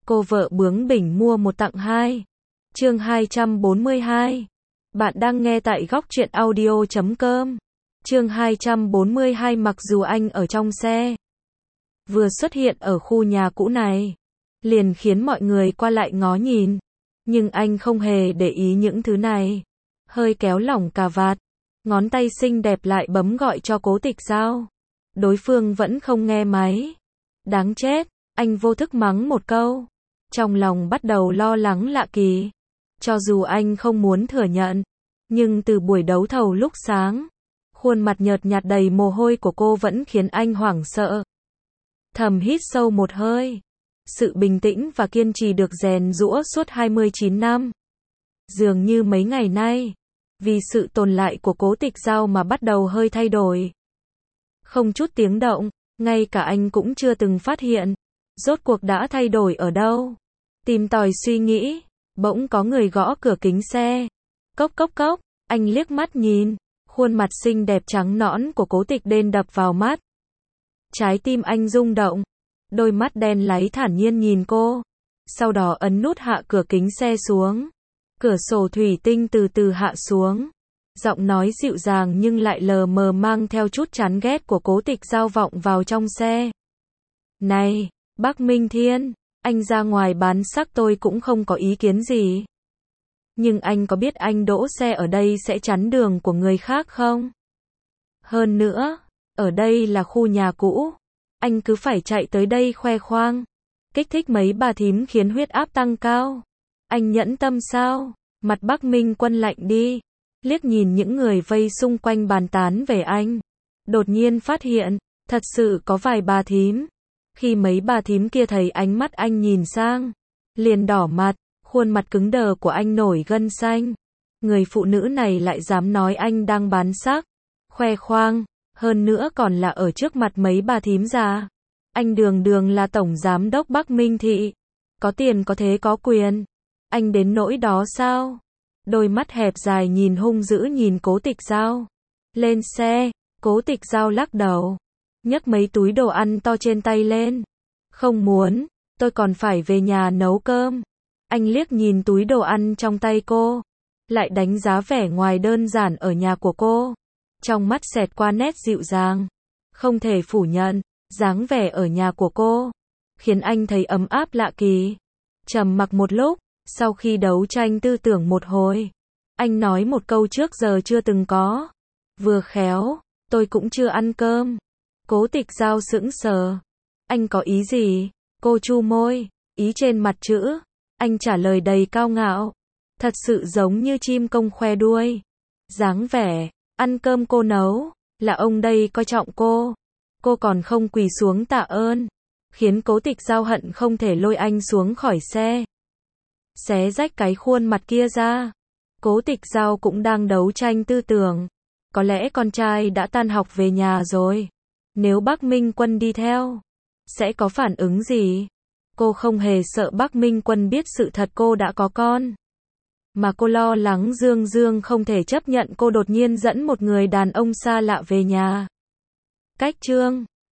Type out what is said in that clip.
Cô vợ bướng bỉnh mua một tặng hai. Chương 242. Bạn đang nghe tại góc truyện audio.com. Chương 242. Mặc dù anh ở trong xe, vừa xuất hiện ở khu nhà cũ này, liền khiến mọi người qua lại ngó nhìn, nhưng anh không hề để ý những thứ này. Hơi kéo lỏng cà vạt, ngón tay xinh đẹp lại bấm gọi cho Cố Tịch Giao. Đối phương vẫn không nghe máy. Đáng chết, anh vô thức mắng một câu. Trong lòng bắt đầu lo lắng lạ kỳ. Cho dù anh không muốn thừa nhận, nhưng từ buổi đấu thầu lúc sáng, khuôn mặt nhợt nhạt đầy mồ hôi của cô vẫn khiến anh hoảng sợ. Thầm hít sâu một hơi. Sự bình tĩnh và kiên trì được rèn giũa suốt 29 năm. Dường như mấy ngày nay, vì sự tồn lại của Cố Tịch Giao mà bắt đầu hơi thay đổi. Không chút tiếng động, ngay cả anh cũng chưa từng phát hiện. Rốt cuộc đã thay đổi ở đâu? Tìm tòi suy nghĩ, bỗng có người gõ cửa kính xe. Cốc cốc cốc, anh liếc mắt nhìn, khuôn mặt xinh đẹp trắng nõn của Cố Tịch đen đập vào mắt. Trái tim anh rung động, đôi mắt đen láy thản nhiên nhìn cô, sau đó ấn nút hạ cửa kính xe xuống. Cửa sổ thủy tinh từ từ hạ xuống. Giọng nói dịu dàng nhưng lại lờ mờ mang theo chút chán ghét của Cố Tịch Giao vọng vào trong xe. Này, bác Minh Thiên, anh ra ngoài bán sắc tôi cũng không có ý kiến gì. Nhưng anh có biết anh đỗ xe ở đây sẽ chắn đường của người khác không? Hơn nữa, ở đây là khu nhà cũ. Anh cứ phải chạy tới đây khoe khoang, kích thích mấy bà thím khiến huyết áp tăng cao. Anh nhẫn tâm sao? Mặt Bắc Minh Quân lạnh đi, liếc nhìn những người vây xung quanh bàn tán về anh. Đột nhiên phát hiện, thật sự có vài bà thím. Khi mấy bà thím kia thấy ánh mắt anh nhìn sang, liền đỏ mặt, khuôn mặt cứng đờ của anh nổi gân xanh. Người phụ nữ này lại dám nói anh đang bán sắc, khoe khoang, hơn nữa còn là ở trước mặt mấy bà thím già. Anh đường đường là tổng giám đốc Bắc Minh Thị, có tiền có thế có quyền. Anh đến nỗi đó sao? Đôi mắt hẹp dài nhìn hung dữ nhìn Cố Tịch Giao. Lên xe, Cố Tịch Giao lắc đầu, nhấc mấy túi đồ ăn to trên tay lên. Không muốn, tôi còn phải về nhà nấu cơm. Anh liếc nhìn túi đồ ăn trong tay cô, lại đánh giá vẻ ngoài đơn giản ở nhà của cô. Trong mắt xẹt qua nét dịu dàng. Không thể phủ nhận, dáng vẻ ở nhà của cô khiến anh thấy ấm áp lạ kỳ. Trầm mặc một lúc, sau khi đấu tranh tư tưởng một hồi, anh nói một câu trước giờ chưa từng có. Vừa khéo, tôi cũng chưa ăn cơm. Cố Tịch Giao sững sờ. Anh có ý gì? Cô chu môi, ý trên mặt chữ. Anh trả lời đầy cao ngạo, thật sự giống như chim công khoe đuôi. Dáng vẻ, ăn cơm cô nấu, là ông đây coi trọng cô. Cô còn không quỳ xuống tạ ơn, khiến Cố Tịch Giao hận không thể lôi anh xuống khỏi xe, xé rách cái khuôn mặt kia ra. Cố Tịch Giao cũng đang đấu tranh tư tưởng. Có lẽ con trai đã tan học về nhà rồi. Nếu Bắc Minh Quân đi theo, sẽ có phản ứng gì? Cô không hề sợ Bắc Minh Quân biết sự thật cô đã có con. Mà cô lo lắng Dương Dương không thể chấp nhận cô đột nhiên dẫn một người đàn ông xa lạ về nhà. Cách chương